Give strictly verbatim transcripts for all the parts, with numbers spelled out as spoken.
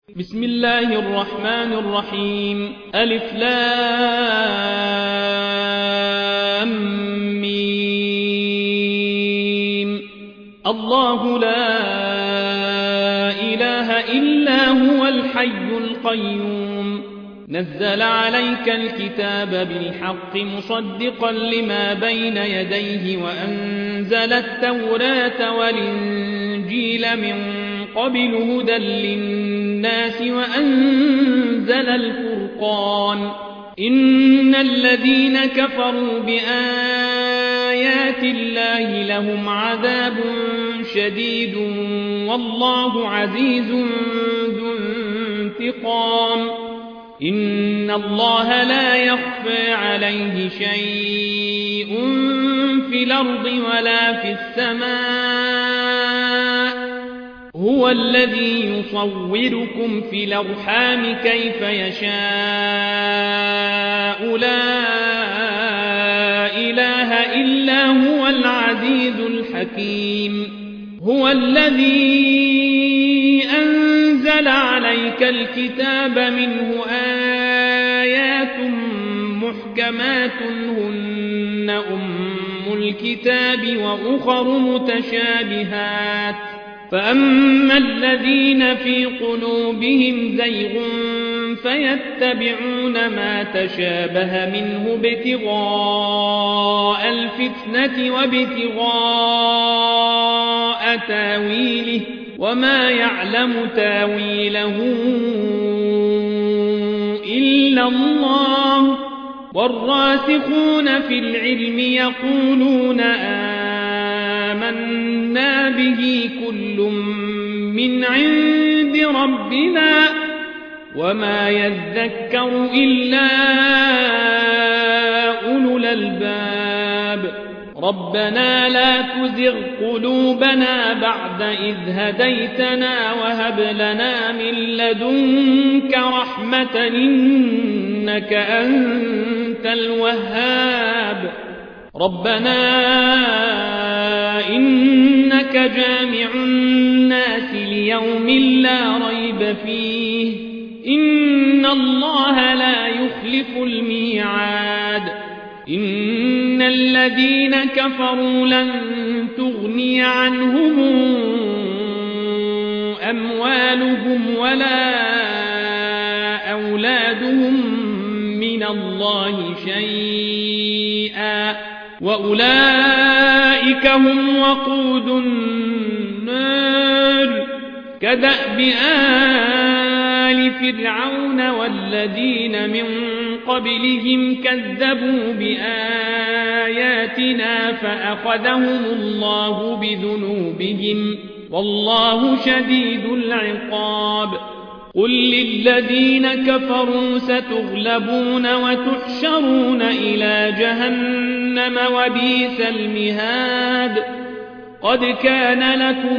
بسم الله الرحمن الرحيم ألف لام ميم الله لا إله إلا هو الحي القيوم نزل عليك الكتاب بالحق مصدقا لما بين يديه وأنزل التوراة والإنجيل من قبل هدى للناس وأنزل الفرقان إن الذين كفروا بآيات الله لهم عذاب شديد والله عزيز ذو انتقام إن الله لا يخفى عليه شيء في الأرض ولا في السماء هو الذي يصوركم في الأرحام كيف يشاء لا إله إلا هو العزيز الحكيم هو الذي أنزل عليك الكتاب منه آيات محكمات هن أم الكتاب وأخر متشابهات فأما الذين في قلوبهم زيغ فيتبعون ما تشابه منه ابتغاء الفتنة وابتغاء تاويله وما يعلم تاويله إلا الله والراسخون في العلم يقولون آمنا به كل من عند ربنا وما يذكر إلا أولو الألباب ربنا لا تزغ قلوبنا بعد إذ هديتنا وهب لنا من لدنك رحمة إنك أنت الوهاب ربنا إنك جامع الناس ليوم لا ريب فيه إن الله لا يخلف الميعاد إن الذين كفروا لن تغني عنهم أموالهم ولا أولادهم من الله شيئا وأولئك هم وقود النار كدأب آل فرعون والذين من قبلهم كذبوا بآياتنا فأخذهم الله بذنوبهم والله شديد العقاب قل للذين كفروا ستغلبون وتحشرون إلى جهنم وبئس المهاد قد كان لكم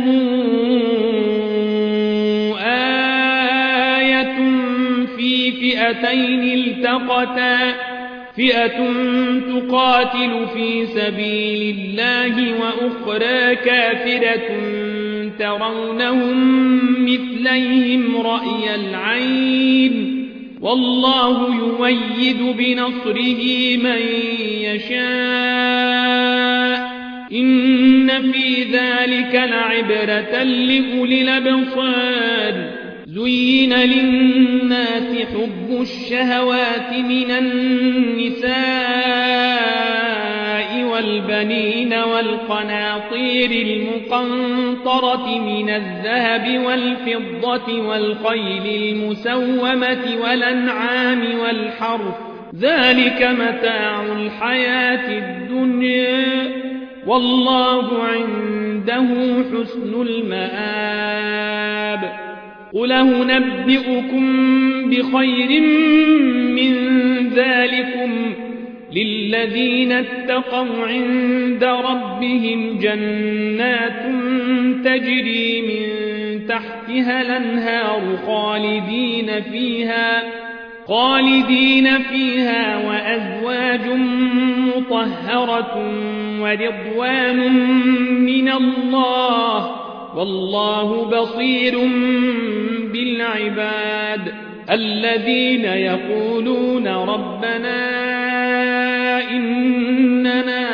آية في فئتين التقتا فئة تقاتل في سبيل الله وأخرى كافرة ترونهم مثليهم رأي العين والله يؤيد بنصره من يشاء إن في ذلك لعبرة لأولي الأبصار زين للناس حب الشهوات من النساء والبنين والقناطير المقنطرة من الذهب والفضة والخيل المسومة والأنعام والحرث ذلك متاع الحياة الدنيا والله عنده حسن المآب قل أنبئكم بخير من ذلكم للذين اتقوا عند ربهم جنات تجري من تحتها الأنهار خالدين فيها خالدين فيها وأزواج مطهرة ورضوان من الله والله بصير بالعباد الذين يقولون ربنا إننا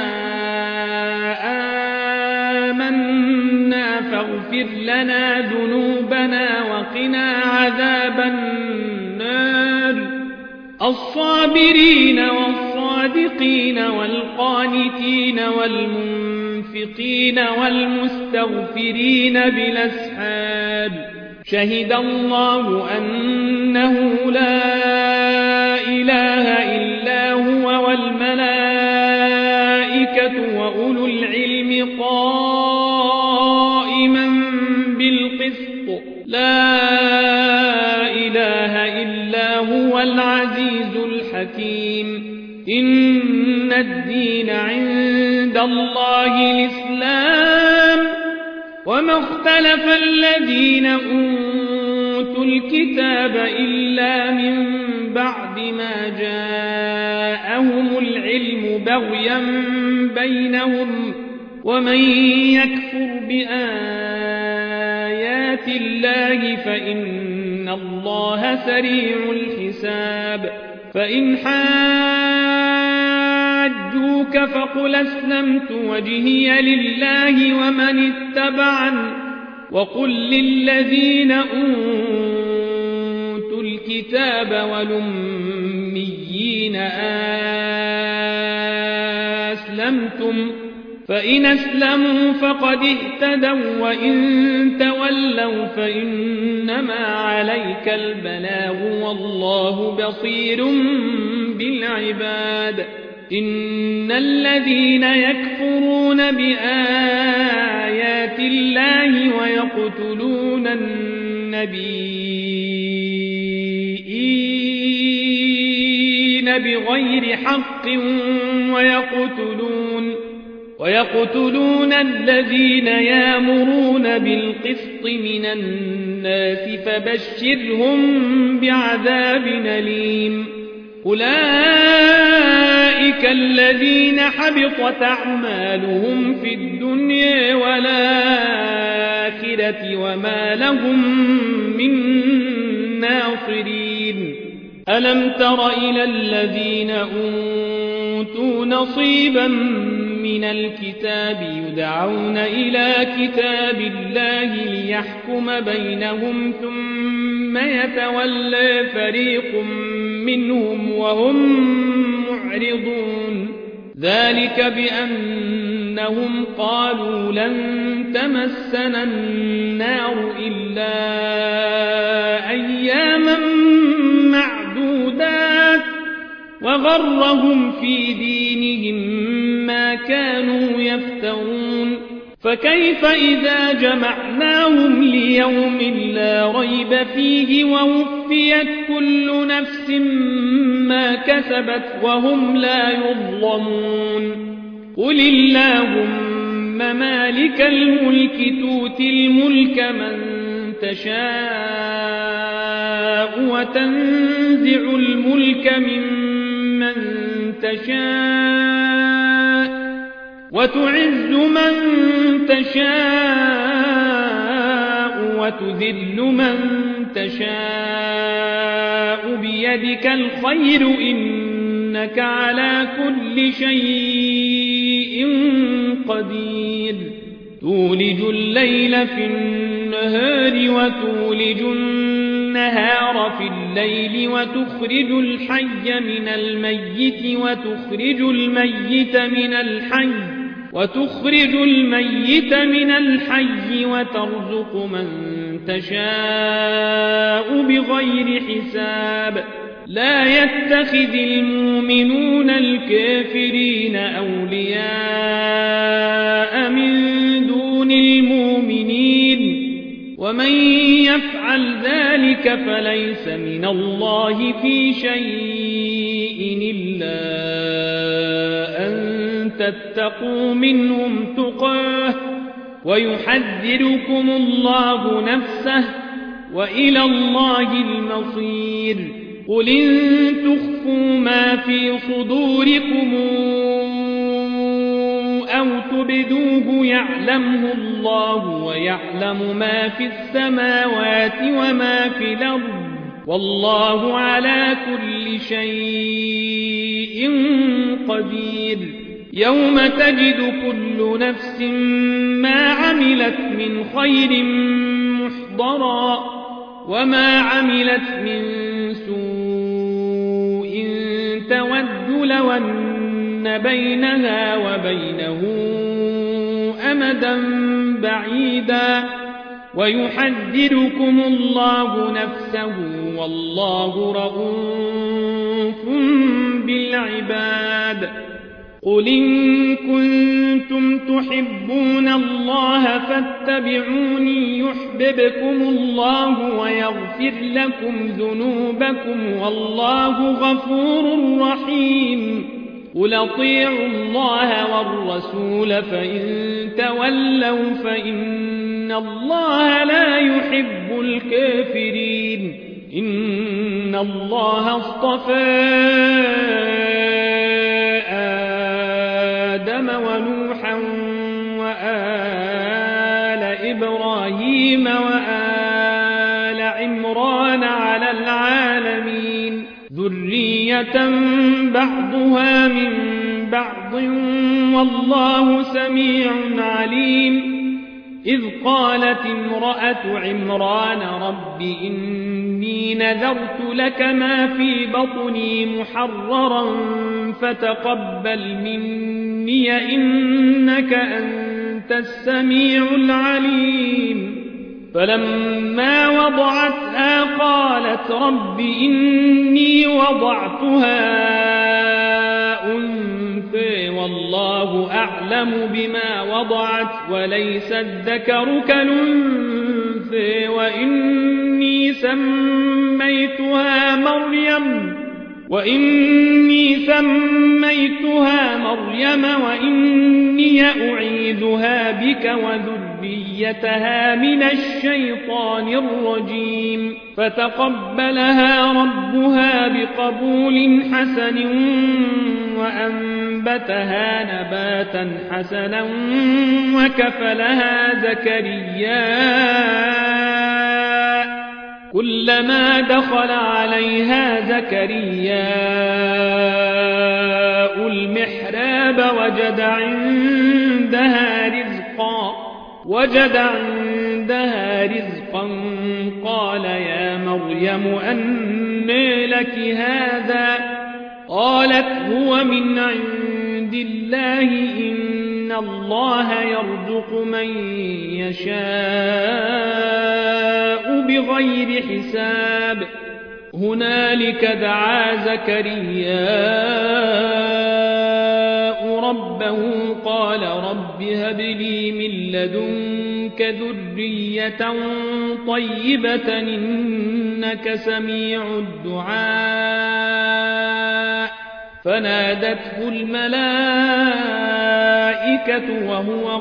آمنا فاغفر لنا ذنوبنا وقنا عذاب النار الصابرين والصادقين والقانتين والمنفقين والمستغفرين بالأسحار شهد الله أنه لا إله إلا هو والملائكة وأولو العلم قائما بالقسط لا إله إلا هو العزيز الحكيم إن الدين عند الله الإسلام وما اختلف الذين أوتوا الكتاب إلا من بعد ما جاءهم العلم بغيا بينهم ومن يكفر بآيات الله فإن الله سريع الحساب فإن حاجوك فقل أسلمت وجهي لله ومن اتبعن وقل للذين أوتوا الكتاب والأميين أسلمتم فإن أسلموا فقد اهتدوا وإن تولوا فإنما عليك البلاغ والله بصير بالعباد إن الذين يكفرون بآيات الله ويقتلون النبيين بغير حق ويقتلون ويقتلون الذين يأمرون بالقسط من الناس فبشرهم بعذاب أليم أولئك الذين حبطت أعمالهم في الدنيا والآخرة وما لهم من ناصرين ألم تر إلى الذين أوتوا نصيبا من الكتاب يدعون إلى كتاب الله ليحكم بينهم ثم يتولى فريق منهم وهم معرضون ذلك بأنهم قالوا لن تمسنا النار إلا أياما معدودات وغرهم في دينهم ما كانوا يفترون فكيف إذا جمعناهم ليوم لا ريب فيه ووفيت كل نفس ما كسبت وهم لا يظلمون قل اللهم مالك الملك تؤتي الملك من تشاء وتنزع الملك ممن تشاء وتعز من تشاء وتذل من تشاء بيدك الخير إنك على كل شيء قدير تولج الليل في النهار وتولج النهار في الليل وتخرج الحي من الميت وتخرج الميت من الحي وتخرج الميت من الحي وترزق من تشاء بغير حساب لا يتخذ المؤمنون الكافرين أولياء من دون المؤمنين ومن يفعل ذلك فليس من الله في شيء إلا أن تتقوا منهم تقاه ويحذركم الله نفسه وإلى الله المصير قل إن تخفوا ما في صدوركم أو تبدوه يعلمه الله ويعلم ما في السماوات وما في الأرض والله على كل شيء قدير. يوم تجد كل نفس ما عملت من خير محضرا وما عملت من سوء تود لو أن بينها وبينه أمدا بعيدا ويحذركم الله نفسه والله رءوف بالعباد. قل إن كنتم تحبون الله فاتبعوني يحببكم الله ويغفر لكم ذنوبكم والله غفور رحيم. قل اطيعوا الله والرسول فإن تولوا فإن الله لا يحب الكافرين. إن الله اصطفى آدم ونوحا وآل إبراهيم وآل عمران على العالمين ذرية بعضها من بعض والله سميع عليم. إذ قالت امرأة عمران رب إني نذرت لك ما في بطني محررا فتقبل مني إنك أنت السميع العليم. فلما وضعتها قالت رب إني وضعتها أنثى والله أعلم بما وضعت وليس الذكر كالأنثى وإني سميتها مريم وإني سميتها مريم وإني أعيذها بك وذريتها من الشيطان الرجيم. فتقبلها ربها بقبول حسن وأنبتها نباتا حسنا وكفلها زكريا كلما دخل عليها زكرياء المحراب وجد عندها رزقا وجد عندها رزقا قال يا مريم أنى لك هذا قالت هو من عند الله إن الله يرزق من يشاء بغير حساب. هنالك دعا زكرياء ربه قال رب هب لي من لدنك ذرية طيبة إنك سميع الدعاء. فنادته الملائكة وهو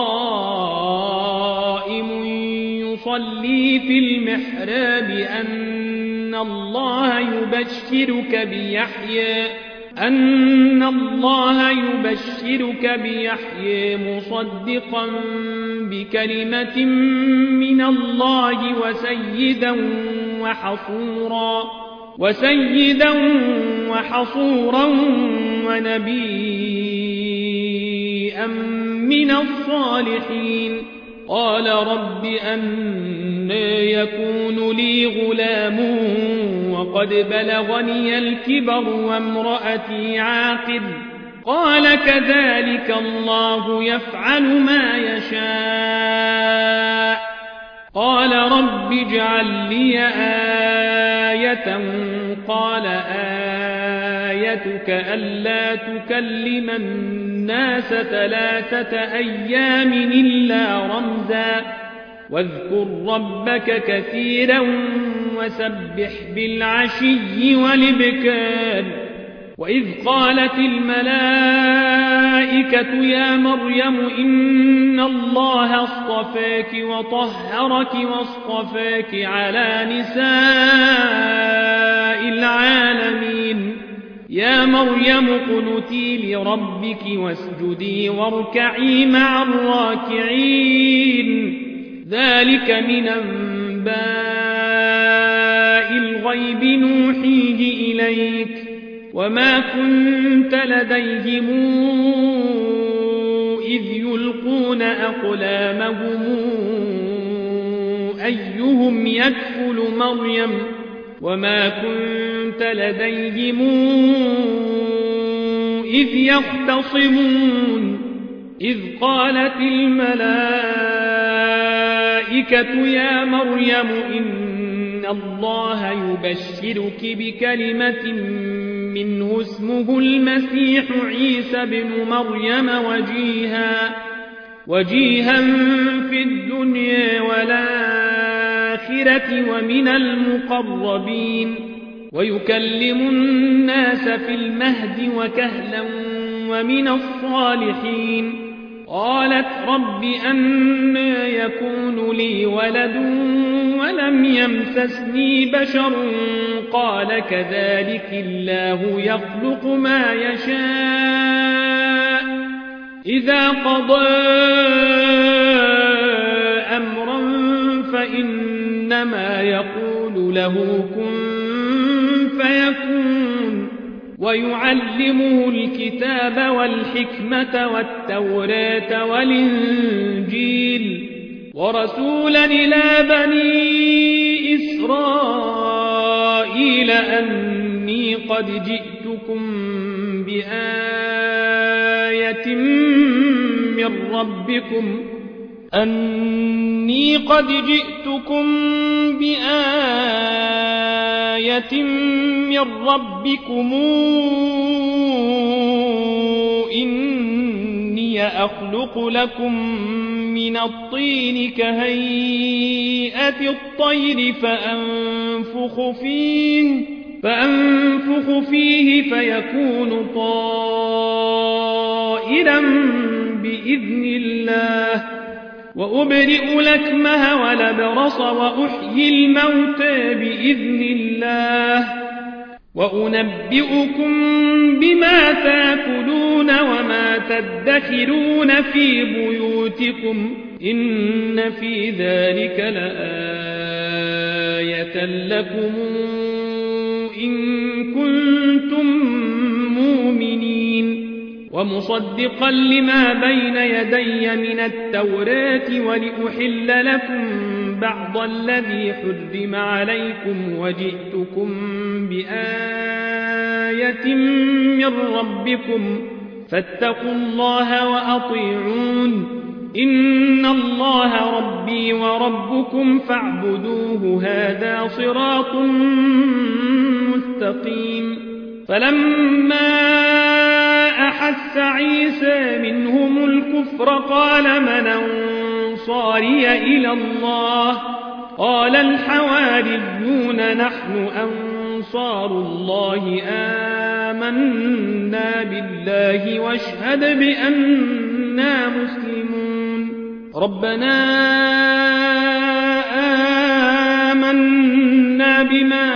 قائم يصلي في المحراب أن الله يبشرك بيحيى أن الله يبشرك بيحيى مصدقا بكلمة من الله وسيدا وحصورا وسيدا وحصورا ونبيا من الصالحين. قال رب أنى يكون لي غلام وقد بلغني الكبر وامرأتي عاقر قال كذلك الله يفعل ما يشاء. قال رب اجعل لي آية قال آيتك ألا تكلم الناس ثلاثة أيام إلا رمزا واذكر ربك كثيرا وسبح بالعشي والإبكار. وإذ قالت الملائكة يا مريم إن الله اصطفاك وطهرك واصطفاك على نساء العالمين. يا مريم اقنتي لربك واسجدي واركعي مع الراكعين ذلك من أنباء الغيب نوحيه إليك وما كنت لديهم إذ يلقون أقلامهم أيهم يكفل مريم وما كنت لديهم إذ يختصمون إذ قالت الملائكة يا مريم إن الله يبشرك بكلمة منه اسمه المسيح عيسى بن مريم وجيها وجيها في الدنيا والآخرة ومن المقربين ويكلم الناس في المهد وكهلا ومن الصالحين قالت رب أنى يكون لي ولد ولم يمسسني بشر قال كذلك الله يخلق ما يشاء إذا قضى أمرا فإنما يقول له كن فيكون ويعلمه الكتاب والحكمة والتوراة والإنجيل ورسولا إلى بني إسرائيل أني قد جئتكم بآية من ربكم أني قد جئتكم بآية من ربكم إني أخلق لكم من الطين كهيئة الطير فأنفخ فيه فأنفخ فيه فيكون طائرا بإذن الله وأبرئ الأكمه والأبرص وأحيي الموتى بإذن الله وأنبئكم بما تأكلون وما تدخرون في بيوتكم إن في ذلك لآية لكم إن كنتم مؤمنين ومصدقا لما بين يدي من التوراة ولأحل لكم بعض الذي حرم عليكم وجئتكم بآية من ربكم فاتقوا الله وأطيعون إن الله ربي وربكم فاعبدوه هذا صراط مستقيم فلما أحس عيسى منهم الكفر قال من أنصاري إلى الله قال الحواريون نحن أنصار الله آمنا بالله واشهد بأننا مسلمون ربنا آمنا بما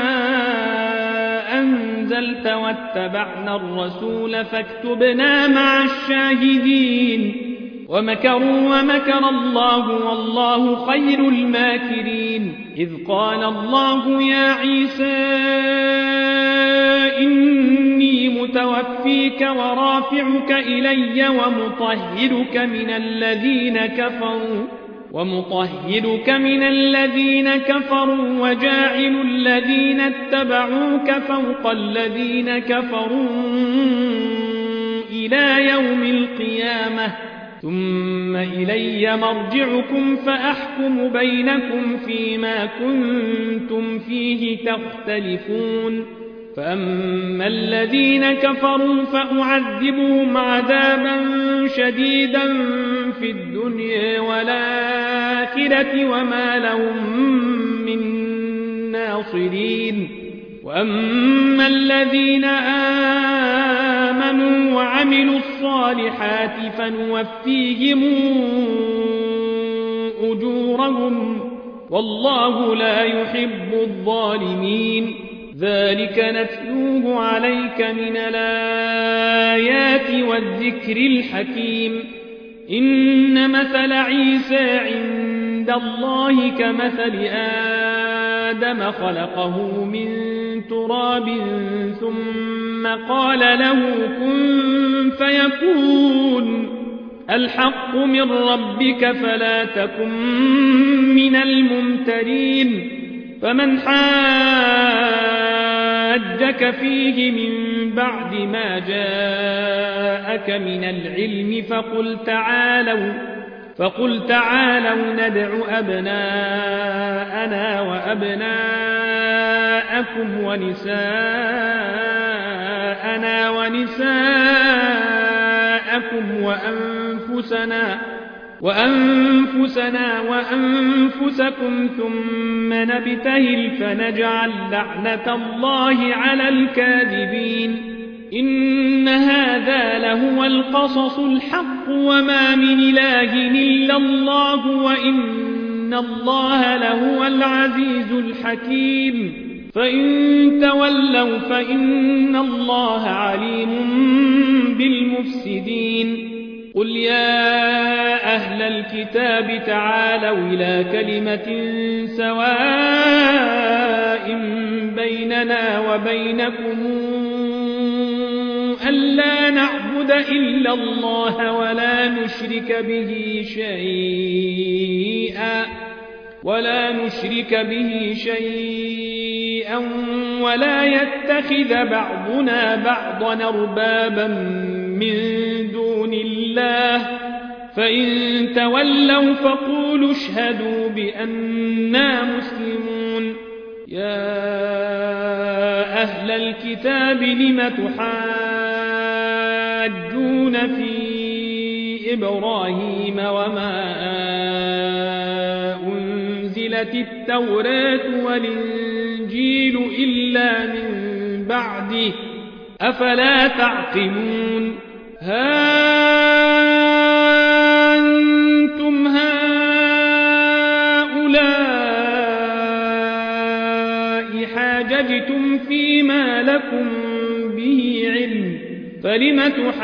أنزلت واتبعنا الرسول فاكتبنا مع الشاهدين ومكروا ومكر الله والله خير الماكرين إذ قال الله يا عيسى إني متوفيك ورافعك إلي ومطهرك من الذين كفروا ومطهرك من الذين كفروا وجاعل الذين اتبعوك فوق الذين كفروا إلى يوم القيامة ثم إلي مرجعكم فأحكم بينكم فيما كنتم فيه تختلفون فأما الذين كفروا فأعذبهم عذابا شديدا في الدنيا والآخرة وما لهم من ناصرين وأما الذين آمنوا وعملوا الصالحات فنوفيهم أجورهم والله لا يحب الظالمين ذلك نتلوه عليك من الآيات والذكر الحكيم إن مثل عيسى عند الله كمثل آدم خلقه من تراب ثم قال له كن فيكون الحق من ربك فلا تكن من الممترين فمن حاجك فيه من بعد ما جاءك من العلم فقل تعالوا فقل تعالوا ندع أبناءنا وأبناءكم ونساءنا ونساءكم وأنفسنا وأنفسنا وأنفسكم ثم نبتهل فنجعل لعنة الله على الكاذبين إن هذا لهو القصص الحق وما من إله إلا الله وإن الله لهو العزيز الحكيم فإن تولوا فإن الله عليم بالمفسدين قل يا أهل الكتاب تعالوا إلى كلمة سواء بيننا وبينكم ألا نعبد إلا الله ولا نشرك به شيئا ولا نشرك به شيئا ولا يتخذ بعضنا بعضا أربابا من دون الله فإن تولوا فقولوا اشهدوا بأننا مسلمون يا أهل الكتاب لم تحاجون في إبراهيم وما أنزلت التوراة والإنجيل إلا من بعده أفلا تعقلون ها أنتم هؤلاء حاججتم فيما لكم به علم فلم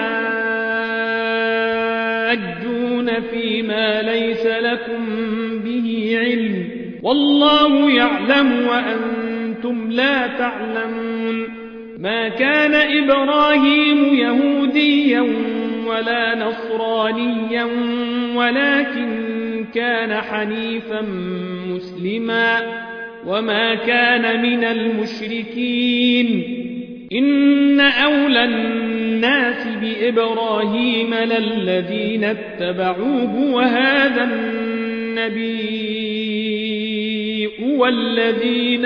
تحاجون فيما ليس لكم به علم والله يعلم وأنتم لا تعلمون ما كان إبراهيم يهوديا ولا نصرانيا ولكن كان حنيفا مسلما وما كان من المشركين إن أولى الناس بإبراهيم للذين اتبعوه وهذا النبي والذين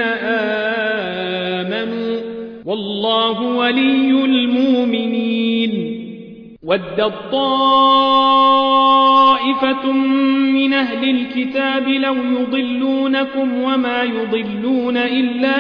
آمنوا والله ولي المؤمنين ودت طائفة من أهل الكتاب لو يضلونكم وما يضلون إلا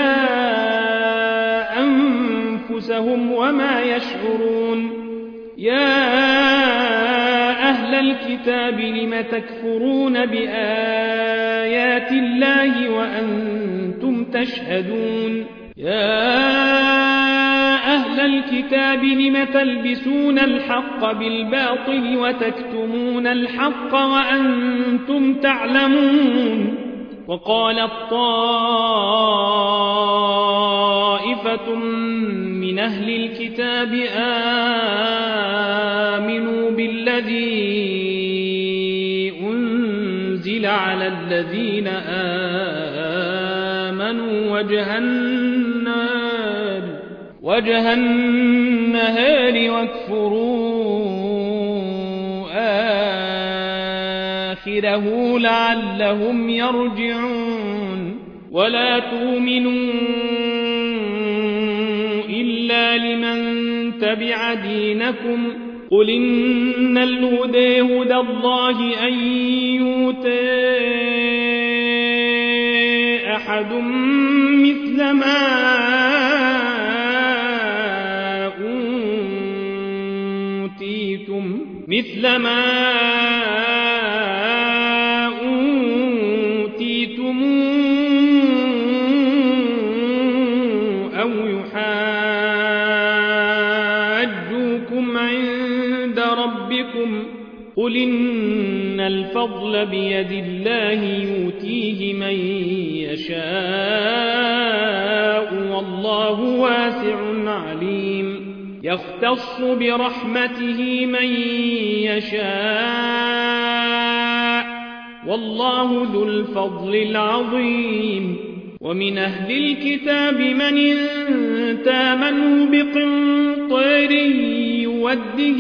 أنفسهم وما يشعرون يا أهل الكتاب لم تكفرون بآيات الله وأنتم تشهدون يا أهل الكتاب لم تلبسون الحق بالباطل وتكتمون الحق وأنتم تعلمون وقالت طائفة من أهل الكتاب آمنوا بالذي أنزل على الذين آمنوا وجه النهار وجه النهار واكفروا آخره لعلهم يرجعون ولا تؤمنوا إلا لمن تبع دينكم قل إن الهدى هدى الله أن يؤتى أحد مثل ما أوتيتم مثل ما أوتيتم قل إن الفضل بيد الله يؤتيه من يشاء والله واسع عليم يختص برحمته من يشاء والله ذو الفضل العظيم ومن أهل الكتاب من إن تامنه بقنطير يوده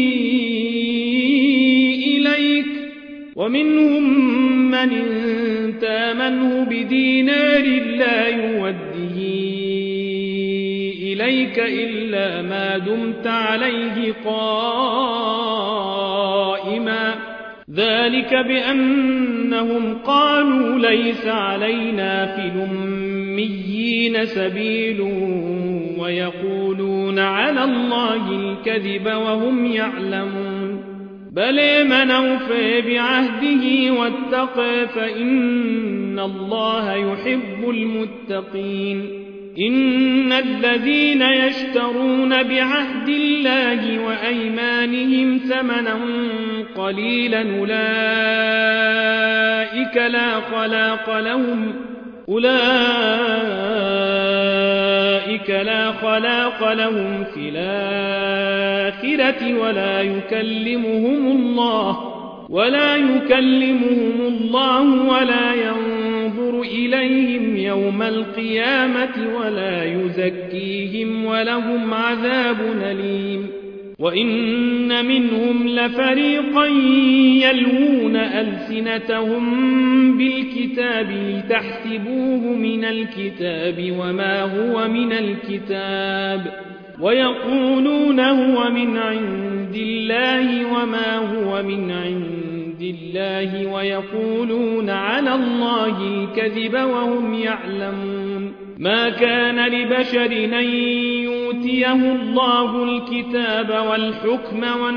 إليك ومنهم من إن تامنه بدينار لا يوده إليك إلا ما دمت عليه قائما ذلك بأنهم قالوا ليس علينا في الأميين سبيل ويقولون على الله الكذب وهم يعلمون بل من أوفى بعهده واتقى فإن الله يحب المتقين إن الذين يشترون بعهد الله وأيمانهم ثمنا قليلا أولئك لا خلاق لهم أولئك لا خلاق لهم في الآخرة ولا يكلمهم الله ولا يكلمهم الله ولا ينظر إليهم يوم القيامة ولا يزكيهم ولهم عذاب أليم وإن منهم لفريقا يلوون ألسنتهم بالكتاب لتحسبوه من الكتاب وما هو من الكتاب ويقولون هو من عند الله وما هو من عند الله ويقولون على الله الكذب وهم يعلمون ما كان لبشر أن يؤتيه الله الكتاب والحكم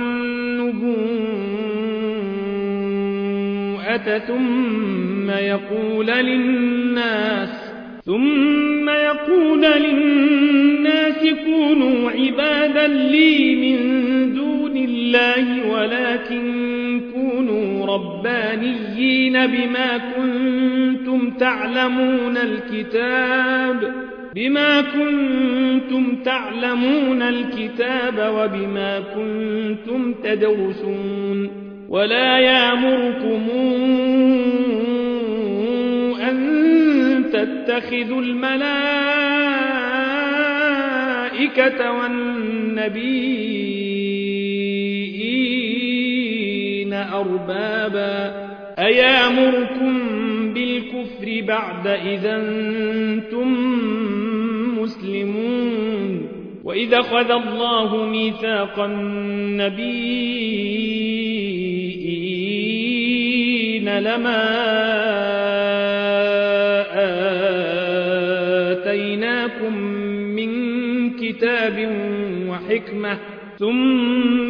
والنبوءة ثم يقول للناس ثم يقول للناس كونوا عبادا لي من دون الله ولكن كونوا ربانيين بما كنتم تعلمون الكتاب بما كنتم تعلمون الكتاب وبما كنتم تدرسون ولا يأمركم أن تتخذوا الملائكة والنبيين أربابا أيامركم بالكفر بعد إذا أنتم مسلمون وإذا أخذ الله ميثاق النبيين لما آتيناكم من كتاب وحكمة ثم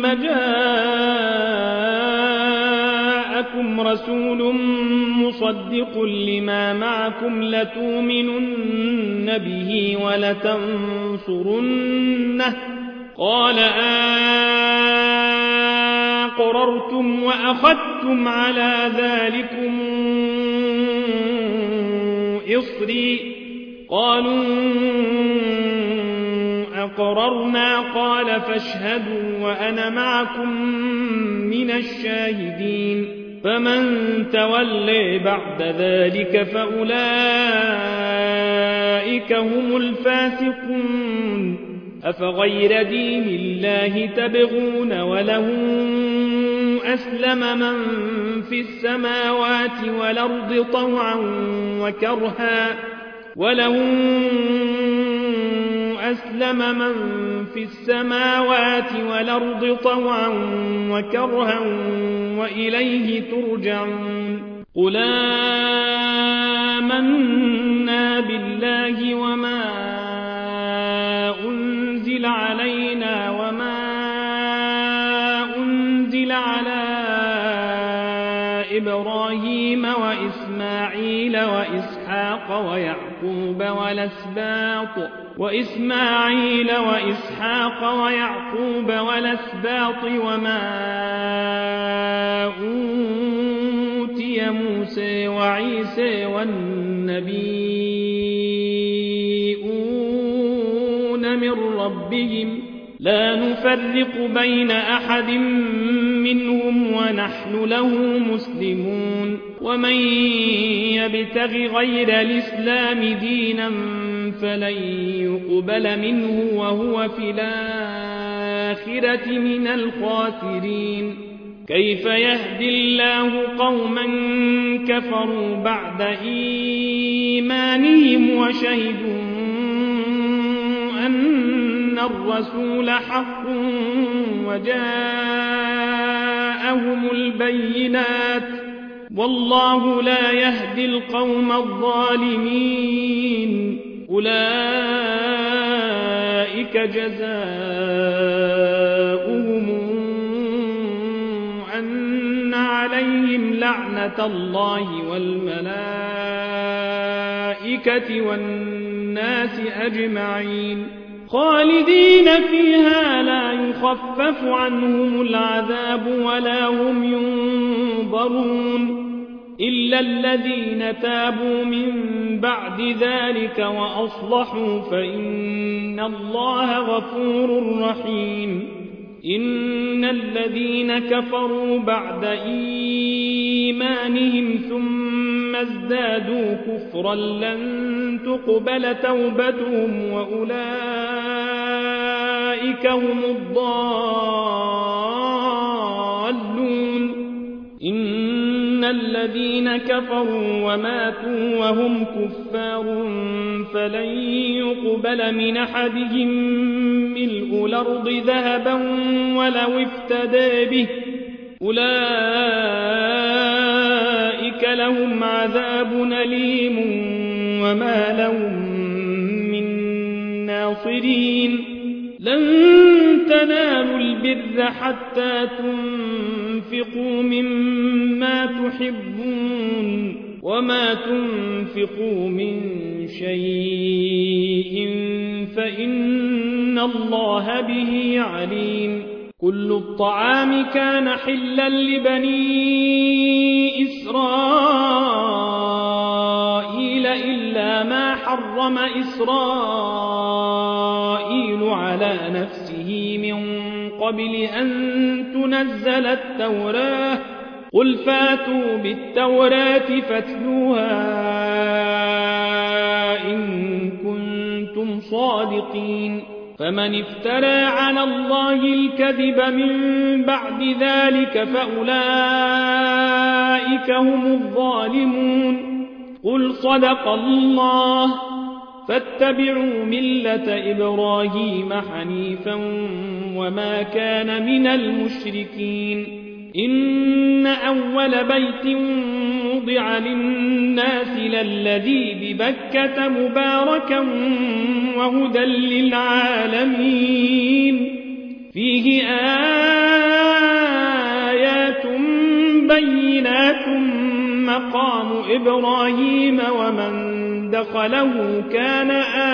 جاءكم رسول مصدق لما معكم لتؤمنن به ولتنصرنه قال أقررتم وأخذتم على ذلكم إصري قالوا أقررنا قال فاشهدوا وأنا معكم من الشاهدين فمن تولي بعد ذلك فأولئك هم الفاسقون أفغير دين الله تبغون وله أسلم من في السماوات والأرض طوعا وكرها وله أسلم من في السماوات والأرض طوعا وكرها وإليه ترجعون قل آمنا بالله وما أنزل علينا وما أنزل على إبراهيم وإسماعيل وإسحاق ويعقوب ويعقوب والأسباط وإسماعيل وإسحاق ويعقوب والأسباط وما أوتي موسى وعيسى والنبيون من ربهم لا نفرق بين أحد منهم ونحن له مسلمون ومن يبتغ غير الإسلام دينا فلن يقبل منه وهو في الآخرة من الخاسرين كيف يهدي الله قوما كفروا بعد إيمانهم وشهدوا أن الرسول حق وجاءهم البينات والله لا يهدي القوم الظالمين أولئك جزاؤهم أن عليهم لعنة الله والملائكة والناس أجمعين خالدين فيها لا يخفف عنهم العذاب ولا هم ينظرون إلا الذين تابوا من بعد ذلك وأصلحوا فإن الله غفور رحيم إن الذين كفروا بعد إيمانهم ثم ازدادوا كفرا لن تقبل توبتهم وأولئك هم الضالون إن الذين كفروا وماتوا وهم كفار فلن يقبل من أحدهم ملء الأرض ذهبا ولو افتدى به أولئك لهم عذاب أليم وما لهم من ناصرين لن تنالوا البر حتى تنفقوا مما تحبون وما تنفقوا من شيء فإن الله به عليم كل الطعام كان حلا لبني إسرائيل إلا ما حرم إسرائيل على نفسه من قبل أن تنزل التوراة قل فاتوا بالتوراة فاتلوها إن كنتم صادقين فمن افترى على الله الكذب من بعد ذلك فأولئك هم الظالمون قل صدق الله فاتبعوا ملة إبراهيم حنيفا وما كان من المشركين إن أول بيت وضع للناس للذي ببكة مباركا وهدى للعالمين فيه آيات بينات مقام إبراهيم ومن دخله كان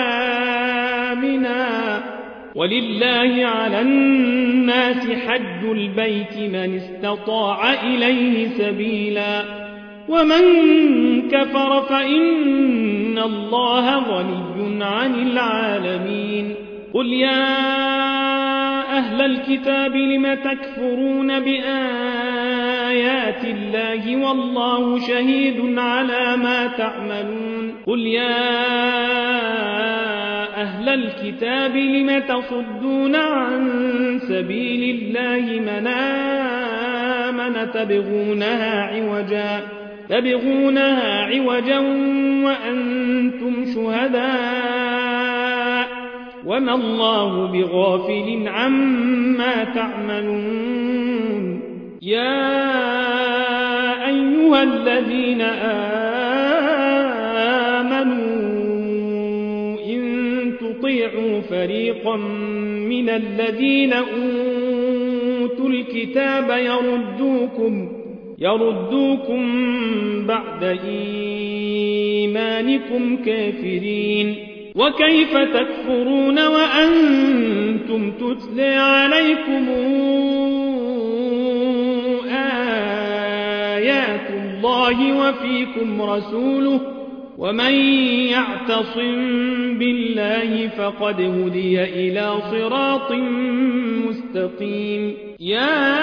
آمنا ولله على الناس حج البيت من استطاع إليه سبيلا ومن كفر فإن الله غني عن العالمين قل يا أهل الكتاب لم تكفرون بآيات الله والله شهيد على ما تعملون قل يا أهل الكتاب لم تصدون عن سبيل الله من آمن تبغونها عوجا تبغونها عوجا وأنتم شهداء وما الله بغافل عما تعملون يا أيها الذين آمنوا إن تطيعوا فريقا من الذين أوتوا الكتاب يردوكم يردوكم بعد إيمانكم كافرين وكيف تكفرون وأنتم تتلى عليكم آيات الله وفيكم رسوله ومن يعتصم بالله فقد هدي إلى صراط مستقيم يا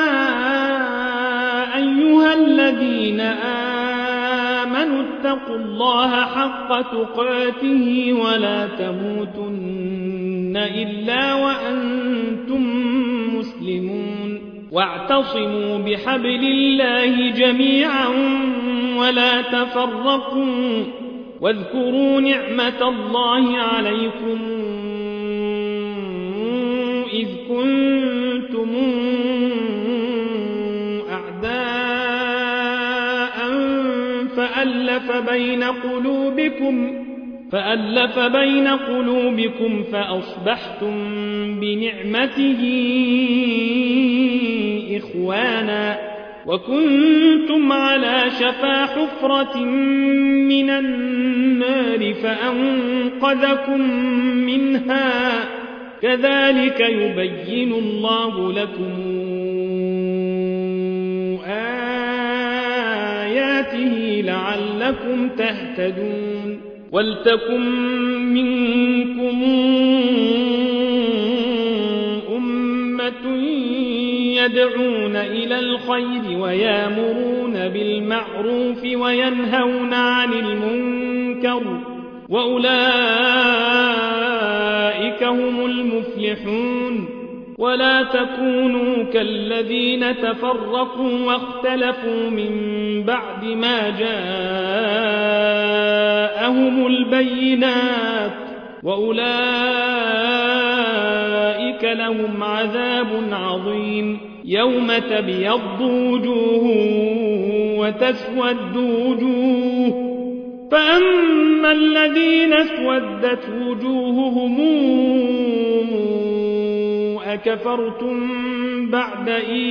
أيها الذين آمنوا اتقوا الله حق تقاته ولا تموتن إلا وأنتم مسلمون واعتصموا بحبل الله جميعا ولا تفرقوا واذكروا نعمة الله عليكم إذ كنتم أعداء فألف بين قلوبكم فألف بين قلوبكم فأصبحتم بنعمته إخوانا وكنتم على شفا حفرة من النار فأنقذكم منها كذلك يبين الله لكم آياته لعلكم تهتدون ولتكن منكم أمة يدعون إلى الخير ويامرون بالمعروف وينهون عن المنكر وأولئك هم المفلحون ولا تكونوا كالذين تفرقوا واختلفوا من بعد ما جاءهم البينات وأولئك لهم عذاب عظيم يوم تبيض وجوه وتسود وجوه فأما الذين اسودت وجوههم أكفرتم بعد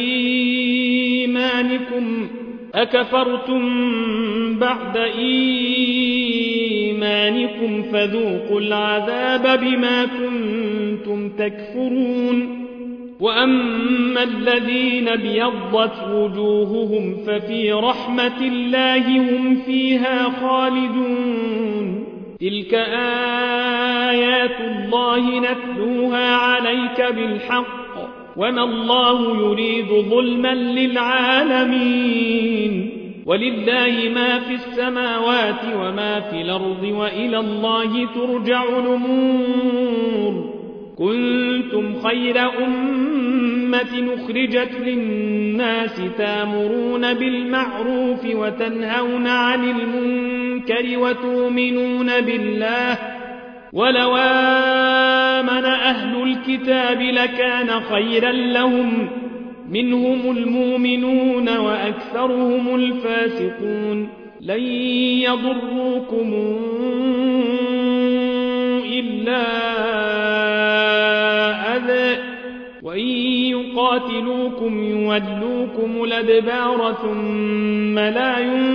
إيمانكم أكفرتم بعد إيمانكم فذوقوا العذاب بما كنتم تكفرون وأما الذين ابيضت وجوههم ففي رحمة الله هم فيها خالدون تلك آيات الله نتلوها عليك بالحق وما الله يريد ظلما للعالمين ولله ما في السماوات وما في الأرض وإلى الله ترجع الأمور كنتم خير أمة أخرجت للناس تامرون بالمعروف وتنهون عن المنكر وتؤمنون بالله ولو آمن أهل الكتاب لكان خيرا لهم منهم المؤمنون وأكثرهم الفاسقون لن يضروكم إلا أذى وإن يقاتلوكم يولوكم الأدبار ثم لا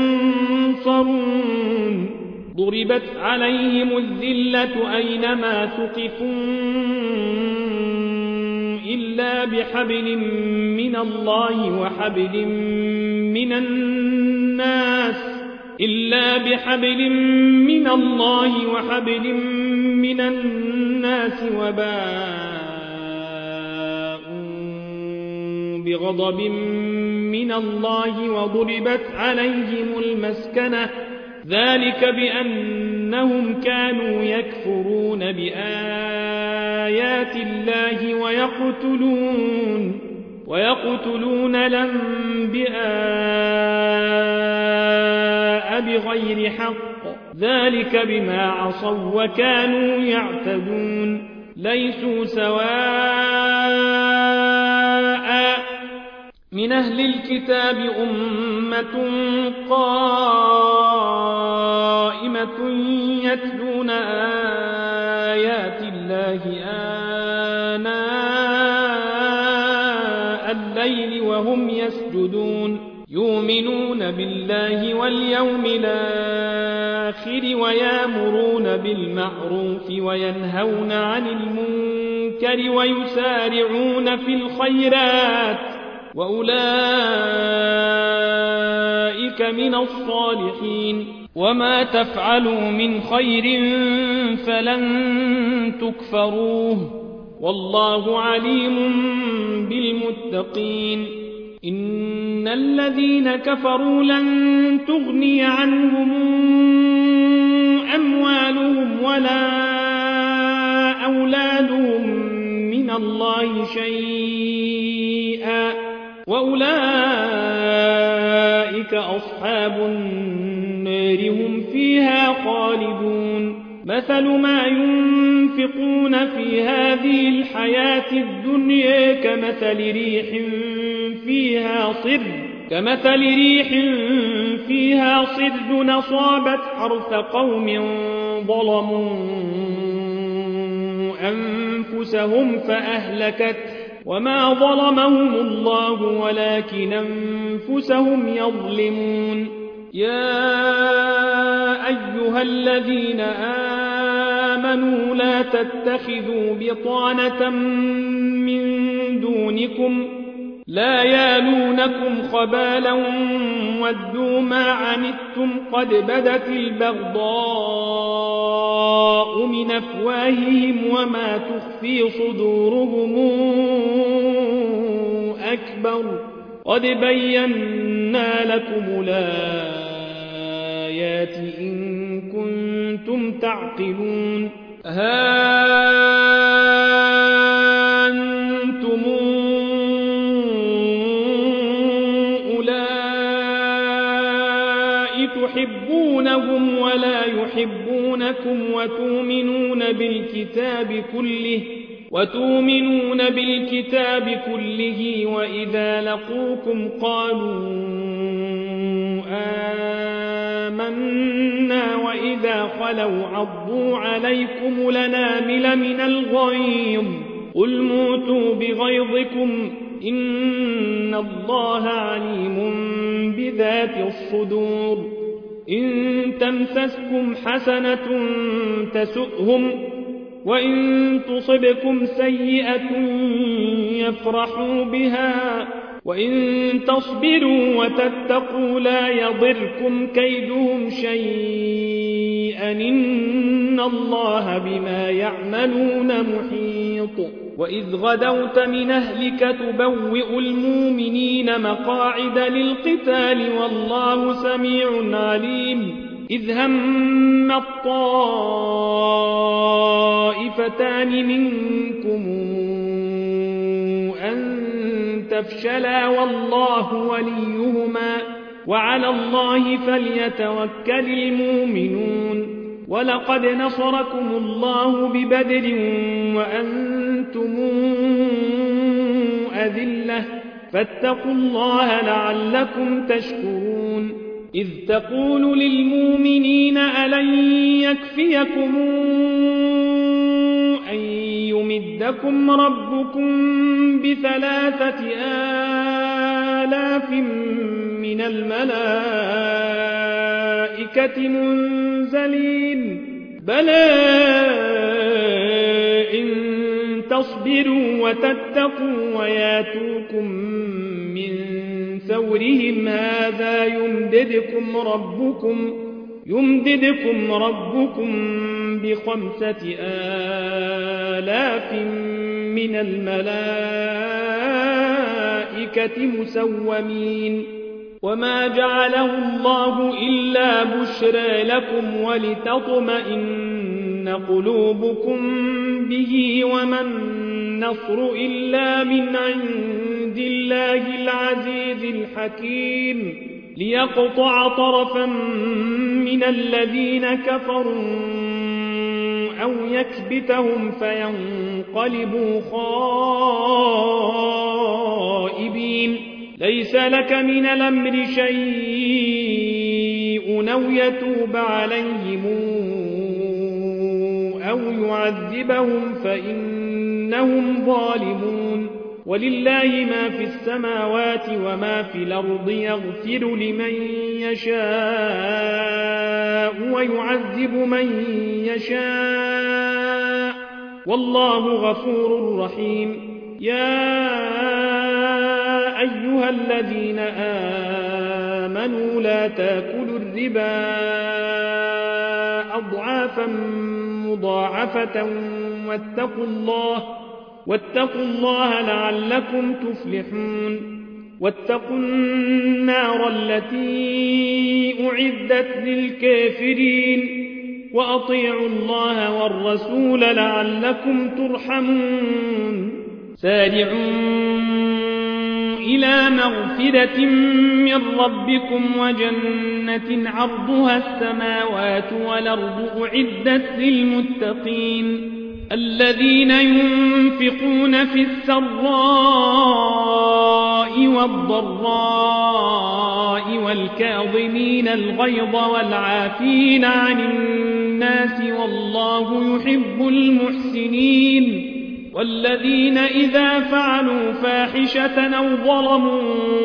ينصرون ضربت عليهم الذلة أينما ثقفوا إلا بحبل من الله وحبل من الناس إلا بحبل من الله وحبل من الناس وباءوا بغضب من الله وضربت عليهم المسكنة ذلك بأنهم كانوا يكفرون بآيات الله ويقتلون ويقتلون الأنبياء بغير حق ذلك بما عصوا وكانوا يعتدون ليسوا سواء من أهل الكتاب أمة قائمة يتلون آيات الله آناء الليل وهم يسجدون يؤمنون بالله واليوم الآخر الآخر ويامرون بالمعروف وينهون عن المنكر ويسارعون في الخيرات وأولئك من الصالحين وما تفعلوا من خير فلن تكفروه والله عليم بالمتقين إن الذين كفروا لن تغني عنهم أموالهم ولا أولادهم من الله شيئا وأولئك أصحاب النار هم فيها خالدون مثل ما ينفقون في هذه الحياة الدنيا كمثل ريح فيها صر كمثل ريح فيها صر أصابت حرث قوم ظلموا أنفسهم فأهلكته وما ظلمهم الله ولكن أنفسهم يظلمون يا أيها الذين آمنوا لا تتخذوا بطانة من دونكم لا يالونكم خبالا ودوا ما عنتم قد بدت البغضاء من أفواههم وما تخفي صدورهم أكبر قد بينا لكم الآيات إن كنتم تعقلون ها أنتم أولئك تحبونهم ولا يحبونكم وتؤمنون بالكتاب كله وتؤمنون بالكتاب كله وإذا لقوكم قالوا آمنا وإذا خلوا عضوا عليكم الأنامل من الغيظ قل موتوا بغيظكم إن الله عليم بذات الصدور إن تمسسكم حسنة تسؤهم وإن تصبكم سيئة يفرحوا بها وإن تصبروا وتتقوا لا يضركم كيدهم شيئا إن الله بما يعملون محيط وإذ غدوت من أهلك تبوئ المؤمنين مقاعد للقتال والله سميع عليم إذ هم الطائفتان منكم أن تفشلا والله وليهما وعلى الله فليتوكل المؤمنون ولقد نصركم الله ببدر وأنتم أذلة فاتقوا الله لعلكم تشكرون إذ تقول للمؤمنين ألن يكفيكم أن يمدكم ربكم بثلاثة آلاف من الملائكة منزلين بلى إن تصبروا وتتقوا وياتوكم من ثورهم هذا يمددكم ربكم يمددكم ربكم بخمسة آلاف من الملائكة مسومين وما جعله الله إلا بشرى لكم ولتطمئن قلوبكم به وما النصر إلا من عند الله العزيز الحكيم ليقطع طرفا من الذين كفروا أو يكبتهم فينقلبوا خائبين ليس لك من الأمر شيء أو يتوب عليهم أو يعذبهم فإنهم ظالمون ولله ما في السماوات وما في الأرض يغفر لمن يشاء ويعذب من يشاء والله غفور رحيم. يا أيها الذين آمنوا لا تاكلوا الربا أضعافا مضاعفة واتقوا الله واتقوا الله لعلكم تفلحون. واتقوا النار التي أعدت للكافرين وأطيعوا الله والرسول لعلكم ترحمون. سارعوا إلى مغفرة من ربكم وجنة عرضها السماوات والأرض أعدت للمتقين الذين ينفقون في السراء والضراء والكاظمين الغيظ والعافين عن الناس والله يحب المحسنين. والذين إذا فعلوا فاحشة أو ظلموا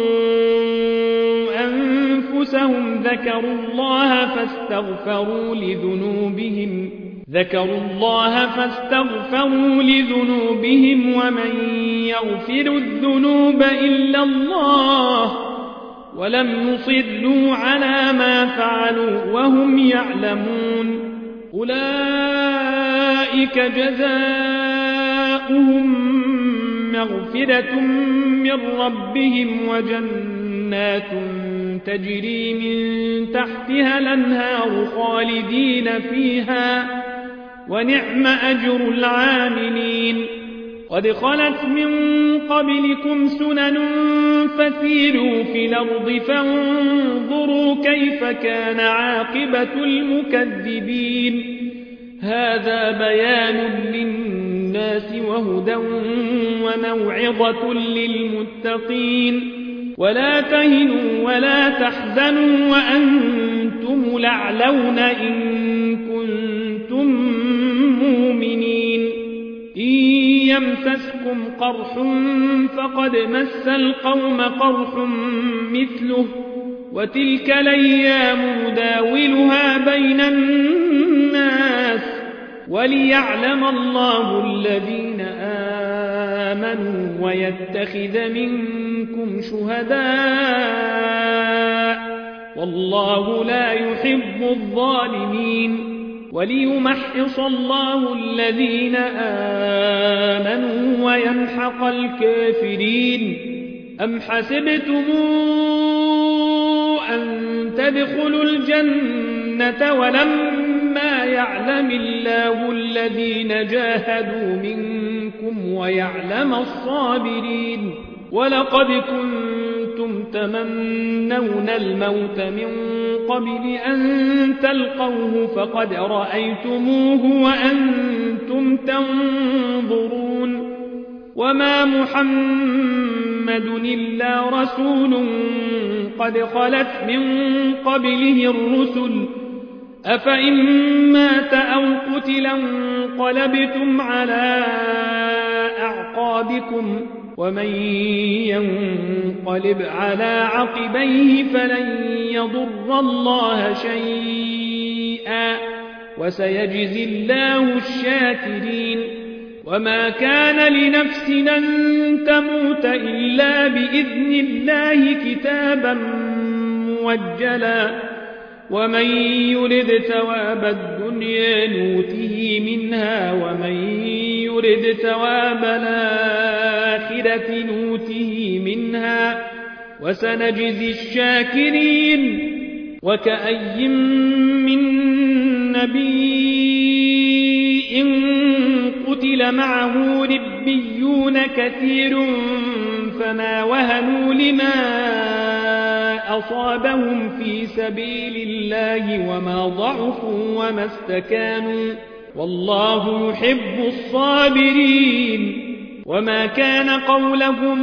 أنفسهم ذكروا الله فاستغفروا لذنوبهم ذكروا الله فاستغفروا لذنوبهم ومن يغفر الذنوب إلا الله ولم يصروا على ما فعلوا وهم يعلمون. أولئك جزاؤهم مغفرة من ربهم وجنات تجري من تحتها الأنهار خالدين فيها ونعم أجر العاملين. قد خلت من قبلكم سنن فسيروا في الأرض فانظروا كيف كان عاقبة المكذبين. هذا بيان للناس وهدى وموعظة للمتقين. ولا تهنوا ولا تحزنوا وأنتم الأعلون إن كنتم مؤمنين. إن يمسسكم قرح فقد مس القوم قرح مثله وتلك الأيام نداولها بين الناس وليعلم الله الذين آمنوا ويتخذ منكم شهداء والله لا يحب الظالمين. وليمحص الله الذين آمنوا ويمحق الكافرين. أم حسبتم أن تدخلوا الجنة ولما يعلم الله الذين جاهدوا منكم ويعلم الصابرين. ولقد كنتم تمنون الموت من قبل أن تلقوه فقد رأيتموه وأنتم تنظرون. وما محمد إلا رسول قد خلت من قبله الرسل أفإن مات أو قتل انقلبتم على أعقابكم ومن ينقلب على عقبيه فلن يضر الله شيئا وسيجزي الله الشاكرين. وما كان لنفس أن تموت إلا بإذن الله كتابا موجلا ومن يرد ثواب الدنيا نوته منها ومن يرد ثواب الآخرة نوته منها وسنجزي الشاكرين. وكأي من نبي قتل معه ربيون كثير فما وهنوا لما أصابهم في سبيل الله وما ضعفوا وما استكانوا والله يحب الصابرين. وما كان قولهم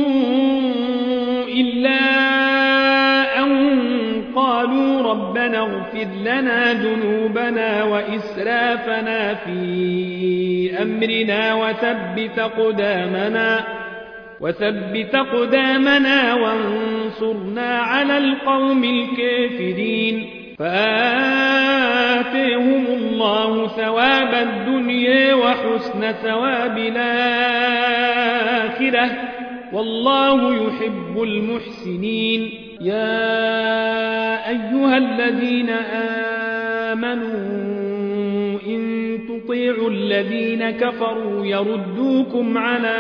إلا أن قالوا ربنا اغفر لنا ذنوبنا وإسرافنا في أمرنا وثبت قدامنا وثبت أقدامنا وانصرنا على القوم الكافرين فآتيهم الله ثواب الدنيا وحسن ثواب الآخرة والله يحب المحسنين يا أيها الذين آمنوا إن تطيعوا الذين كفروا يردوكم على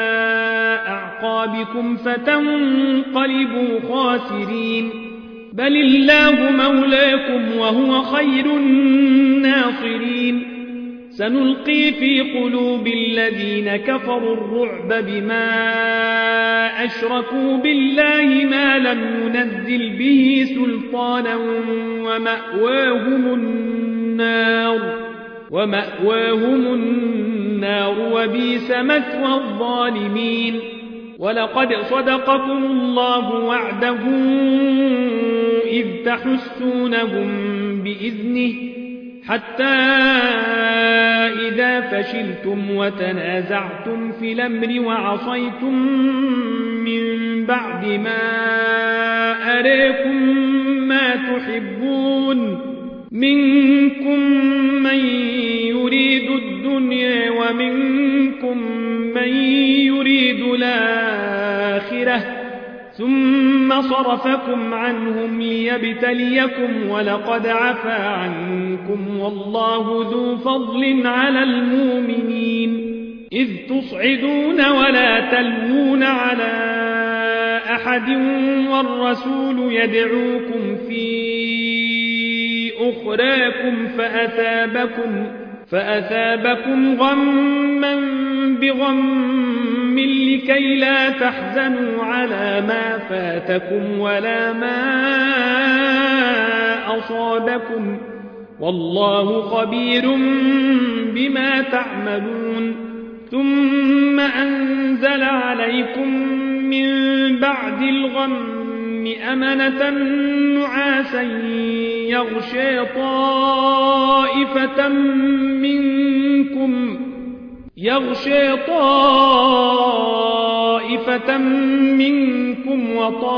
أعقابكم فتنقلبوا خاسرين بل الله مولاكم وهو خير الناصرين سنلقي في قلوب الذين كفروا الرعب بما أشركوا بالله ما لم ينزل به سلطانا ومأواهم النار ومأواهم النار وبئس مثوى الظالمين ولقد صدقكم الله وعده إذ تحسونهم بإذنه حتى إذا فشلتم وتنازعتم في الأمر وعصيتم من بعد ما أراكم ما تحبون منكم من يريد الدنيا ومنكم من يريد الآخرة ثم صرفكم عنهم ليبتليكم ولقد عفا عنكم والله ذو فضل على المؤمنين إذ تصعدون ولا تلوون على أحد والرسول يدعوكم في أخراكم فأثابكم فأثابكم غما بغم لكي لا تحزنوا على ما فاتكم ولا ما أصابكم والله خبير بما تعملون ثم أنزل عليكم من بعد الغم أمنة نعاسا يغشى طائفة منكم يغشى طائفة منكم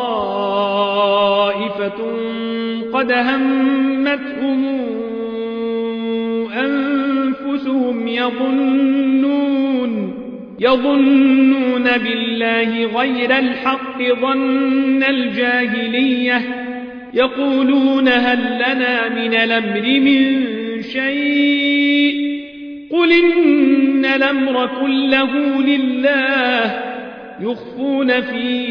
وطائفة قد همتهم أنفسهم يظنون يظنون بالله غير الحق ظن الجاهلية يقولون هل لنا من الأمر من شيء قل إن الأمر كله لله يخفون في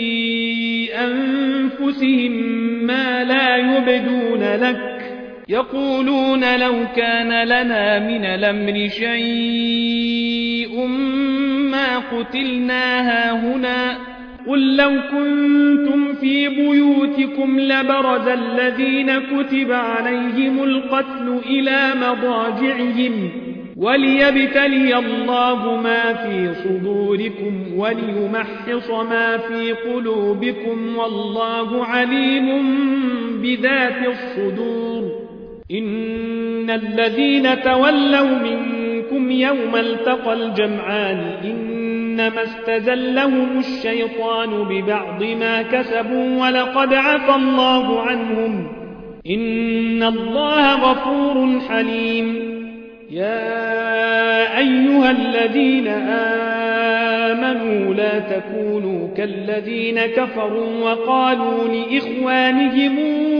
أنفسهم ما لا يبدون لك يقولون لو كان لنا من الأمر شيء ما قتلنا هاهنا قل لو كنتم في بيوتكم لبرز الذين كتب عليهم القتل إلى مضاجعهم وليبتلي الله ما في صدوركم وليمحص ما في قلوبكم والله عليم بذات الصدور إن الذين تولوا منكم يوم التقى الجمعان إنما استزلهم الشيطان ببعض ما كسبوا ولقد عفى الله عنهم إن الله غفور حليم يا أيها الذين آمنوا لا تكونوا كالذين كفروا وقالوا لإخوانهم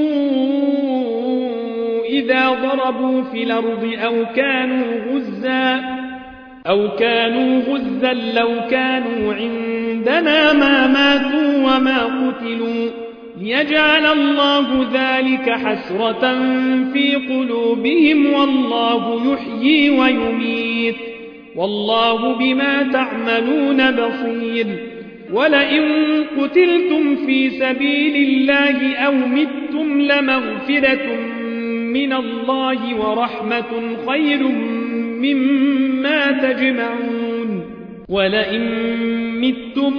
إذا ضربوا في الأرض أو كانوا غزا أو كانوا غزا لو كانوا عندنا ما ماتوا وما قتلوا ليجعل الله ذلك حسرة في قلوبهم والله يحيي ويميت والله بما تعملون بصير ولئن قتلتم في سبيل الله أو متم لمغفرة من الله ورحمة خير مما تجمعون ولئن متم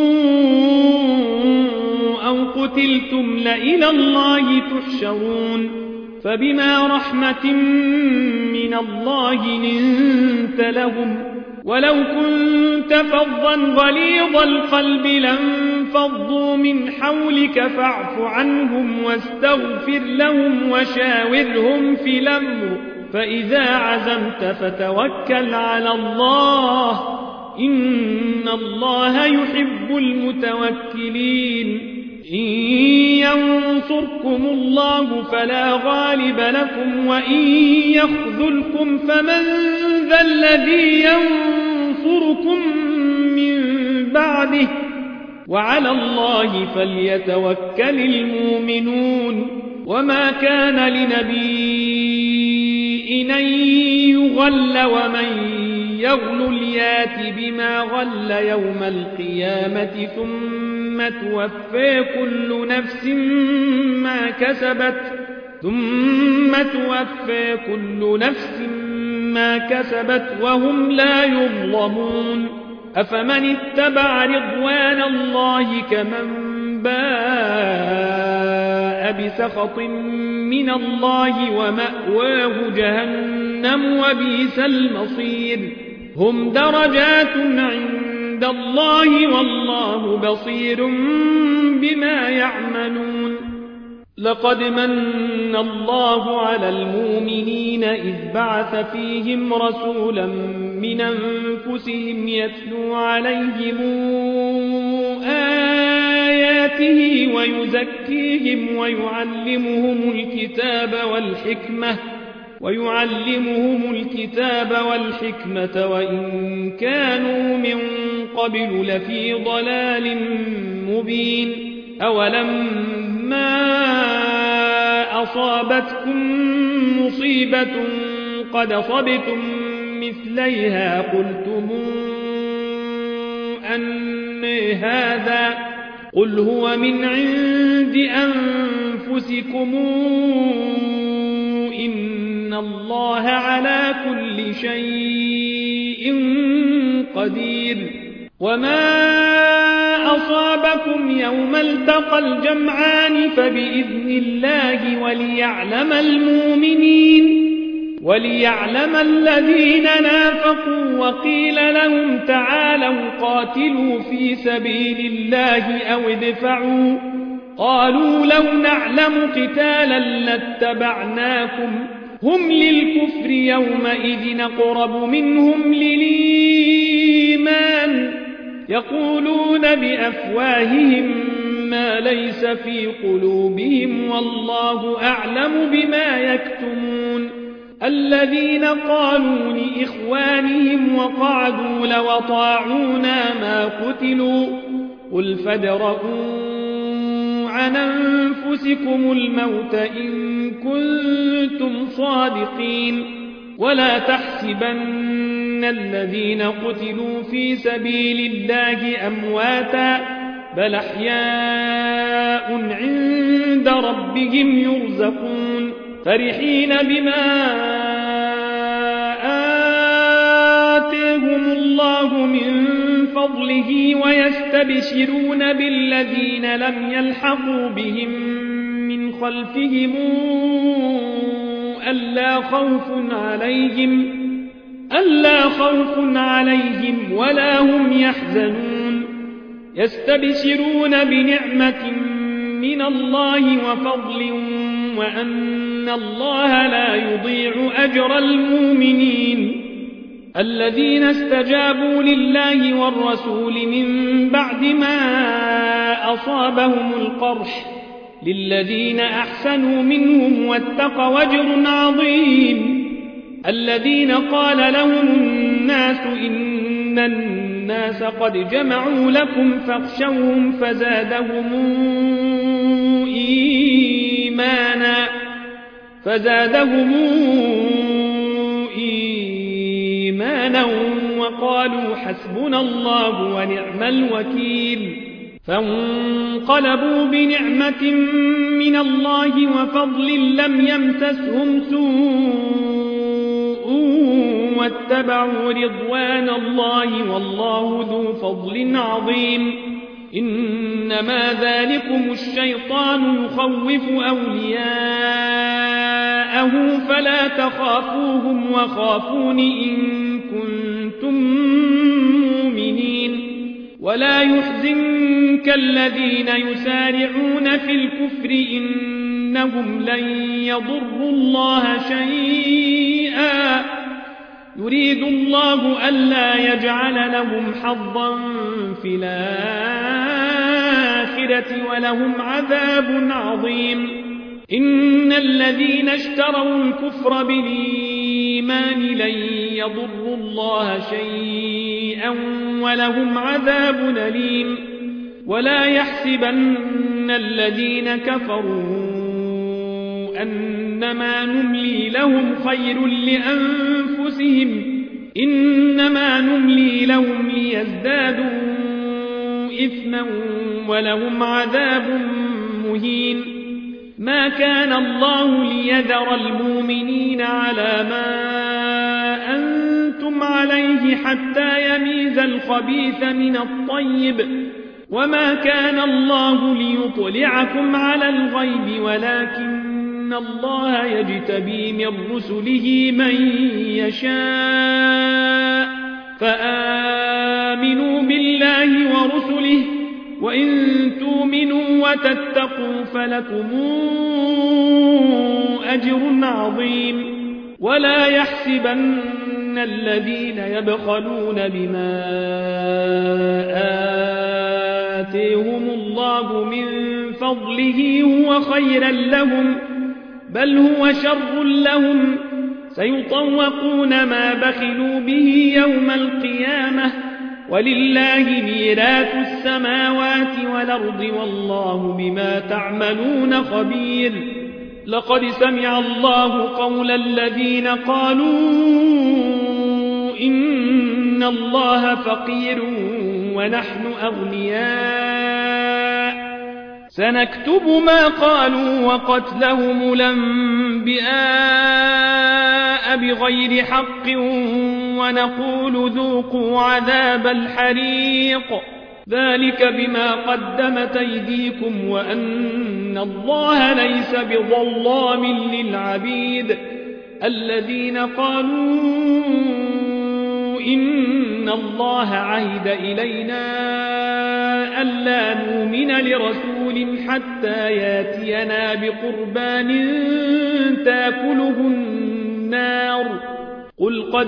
أو قتلتم لإلى الله تحشرون فبما رحمة من الله لنت لهم ولو كنتم كنت فظا غليظ القلب لانفضوا من حولك فاعف عنهم واستغفر لهم وشاورهم في الأمر فإذا عزمت فتوكل على الله إن الله يحب المتوكلين إن ينصركم الله فلا غالب لكم وإن يخذلكم فمن ذا الذي ينصركم من بعده وعلى الله فليتوكل المؤمنون وما كان لنبي أن يغل ومن يغل ليات بما غل يوم القيامة ثم توفي كل نفس ما كسبت ثم توفي كل نفس ما كسبت وهم لا يظلمون أفمن اتبع رضوان الله كمن باء بسخط من الله ومأواه جهنم وبئس المصير هم درجات عند الله والله بصير بما يعملون لقد من الله على المؤمنين إذ بعث فيهم رسولا من أنفسهم يتلو عليهم آياته ويزكيهم ويعلمهم الكتاب والحكمة ويعلمهم الكتاب والحكمة وإن كانوا من قبل لفي ضلال مبين أولما أصابتكم مصيبة قد أصبتم مثليها قلتم أن هذا قل هو من عند أنفسكم إن الله على كل شيء قدير وما أصابكم يوم التقى الجمعان فبإذن الله وليعلم المؤمنين وليعلم الذين نافقوا وقيل لهم تعالوا قاتلوا في سبيل الله أو ادفعوا قالوا لو نعلم قتالا لاتبعناكم هم للكفر يومئذ أقرب منهم للإيمان يقولون بأفواههم ما ليس في قلوبهم والله أعلم بما يكتمون الذين قالوا لإخوانهم وقعدوا لو طاعونا ما قتلوا قل فادرءوا عن أنفسكم الموت إن كنتم صادقين ولا تحسبن الذين قتلوا في سبيل الله أمواتا بل أحياء عند ربهم يرزقون فرحين بما آتاهم الله من فضله ويستبشرون بالذين لم يلحقوا بهم من خلفهم ألا خوف عليهم ألا خوف عليهم ولا هم يحزنون يستبشرون بنعمة من الله وفضل وأن الله لا يضيع أجر المؤمنين الذين استجابوا لله والرسول من بعد ما أصابهم القرح للذين أحسنوا منهم واتقوا أجر عظيم الذين قال لهم الناس إن الناس قد جمعوا لكم فاخشوهم فزادهم إيمانا فزادهم إيمانا وقالوا حسبنا الله ونعم الوكيل فانقلبوا بنعمة من الله وفضل لم يمسسهم سوء واتبعوا رضوان الله والله ذو فضل عظيم إنما ذلكم الشيطان يخوف أولياءه فلا تخافوهم وخافون إن كنتم مؤمنين ولا يحزنك الذين يسارعون في الكفر إنهم لن يضروا الله شيئا يريد الله ألا يجعل لهم حظا في الآخرة ولهم عذاب عظيم إن الذين اشتروا الكفر بالإيمان لن يضروا الله شيئا ولهم عذاب أليم ولا يحسبن الذين كفروا أنما نملي لهم خير لأنفسهم إنما نملي لهم ليزدادوا إثما ولهم عذاب مهين ما كان الله ليذر المؤمنين على ما أنتم عليه حتى يميز الخبيث من الطيب وما كان الله ليطلعكم على الغيب ولكن الله يجتبي من رسله من يشاء فآمنوا بالله ورسله وإن تؤمنوا وتتقوا فلكم أجر عظيم ولا يحسبن الذين يبخلون بما آتيهم الله من فضله هو خيرا لهم بل هو شر لهم سيطوقون ما بخلوا به يوم القيامة ولله ميراث السماوات والأرض والله بما تعملون خبير لقد سمع الله قول الذين قالوا إن الله فقير ونحن أغنياء سنكتب ما قالوا وقتلهم الأنبياء بغير حق ونقول ذوقوا عذاب الحريق ذلك بما قدمت أيديكم وأن الله ليس بظلام للعبيد الذين قالوا إن الله عهد إلينا ألا نؤمن لرسول حتى ياتينا بقربان تاكله النار قل قد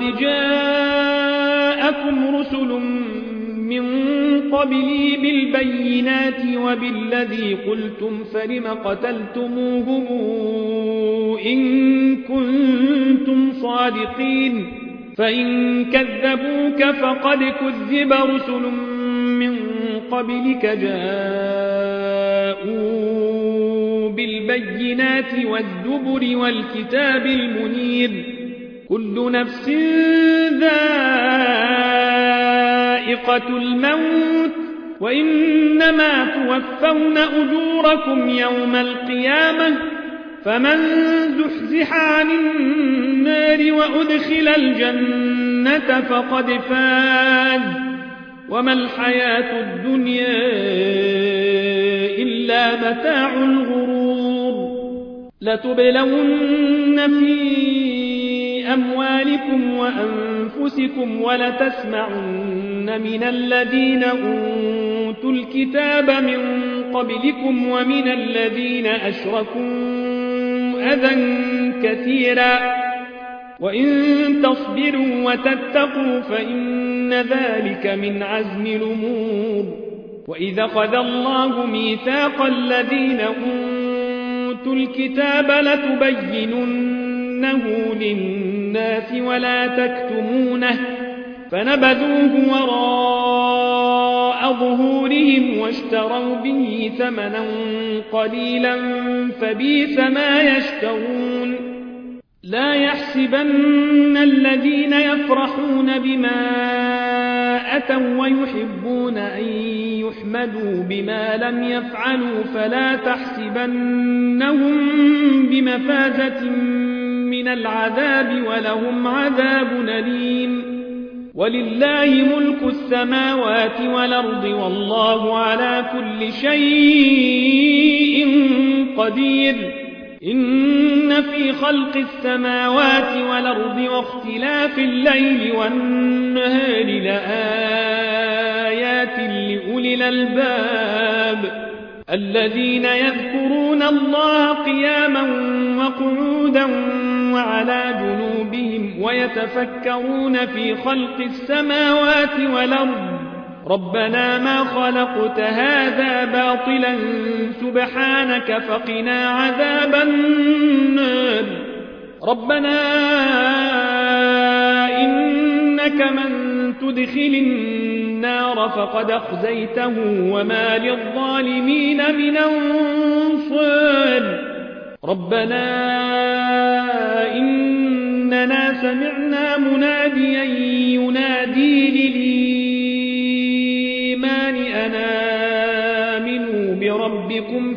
جاءكم رسل من قبلي بالبينات وبالذي قلتم فلم قتلتموهم إن كنتم صادقين فإن كذبوك فقد كذب رسل من قبلك جاءوا بالبينات والزبر والكتاب المنير كل نفس ذائقة الموت وإنما توفون أجوركم يوم القيامة فمن زحزح عن النار وأدخل الجنة فقد فاز وما الحياة الدنيا إلا متاع الغرور لتبلون في أموالكم وأنفسكم ولتسمعن من الذين أوتوا الكتاب من قبلكم ومن الذين أشركوا أذى كثيرا وإن تصبروا وتتقوا فإن ذلك من عزم الأمور وإذا خذ الله ميثاق الذين أوتوا الكتاب لتبيننه للناس ولا تكتمونه فنبذوه وراء ظهورهم واشتروا به ثمنا قليلا فبئس ما يشترون لا يحسبن الذين يفرحون بما أتوا ويحبون أن يحمدوا بما لم يفعلوا فلا تحسبنهم بمفازة من العذاب ولهم عذاب أليم ولله ملك السماوات والأرض والله على كل شيء قدير إن في خلق السماوات والأرض واختلاف الليل والنهار لآيات الألباب الذين يذكرون الله قياما وقعودا وعلى جنوبهم ويتفكرون في خلق السماوات والأرض ربنا ما خلقت هذا باطلا سبحانك فقنا عذاب النار ربنا إنك من تدخل النار فقد أخزيته وما للظالمين من أنصار ربنا إننا سمعنا مناديا ينادي للإيمان أن آمنوا بربكم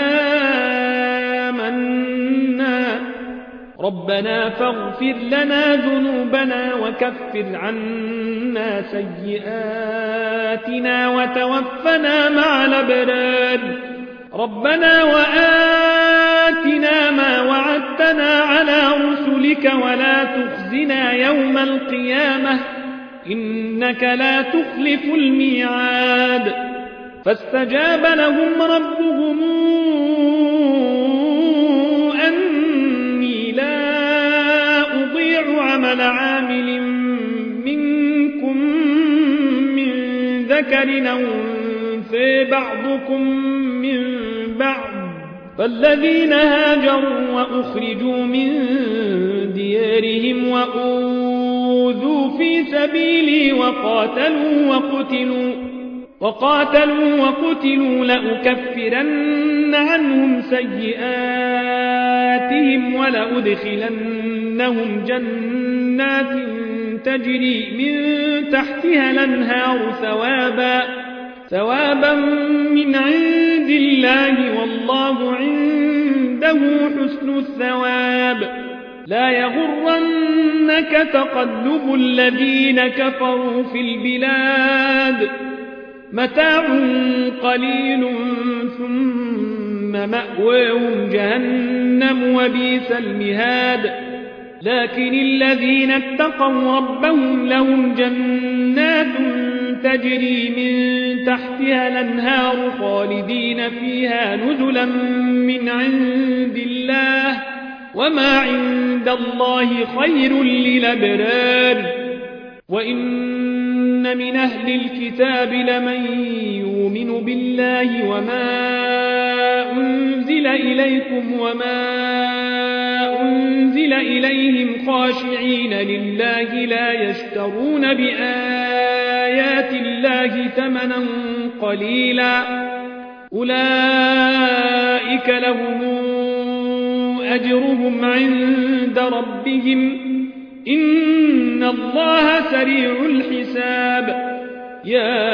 فآمنا ربنا فاغفر لنا ذنوبنا وكفر عنا سيئاتنا وتوفنا مع الأبرار ربنا وآتنا ما وعدتنا على رسلك ولا تخزنا يوم القيامة إنك لا تخلف الميعاد فاستجاب لهم ربهم أني لا أضيع عمل عامل منكم من ذكر أو أنثى بعضكم من بعض فالذين هاجروا وأخرجوا من ديارهم وأوذوا في سبيلي وقاتلوا وقتلوا وقاتلوا وقتلوا لأكفرن عنهم سيئاتهم ولأدخلنهم جنات تجري من تحتها الأنهار ثوابا ثوابا من عند الله والله عنده حسن الثواب لا يغرنك تقلب الذين كفروا في البلاد متاع قليل ثم مأواهم جهنم وبئس المهاد لكن الذين اتقوا ربهم لهم جنات تجري من تحتها الأنهار خالدين فيها نزلا من عند الله وما عند الله خير للأبرار وإن من أهل الكتاب لمن يؤمن بالله وما أنزل إليكم وما أنزل إليهم خاشعين لله لا يشترون بآيات الله ثمنا قليلا أولئك لهم أجرهم عند ربهم إن الله سريع الحساب يا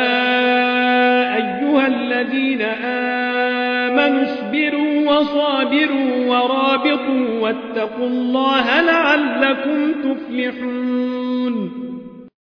أيها الذين آمنوا اصبروا وصابروا ورابطوا واتقوا الله لعلكم تفلحون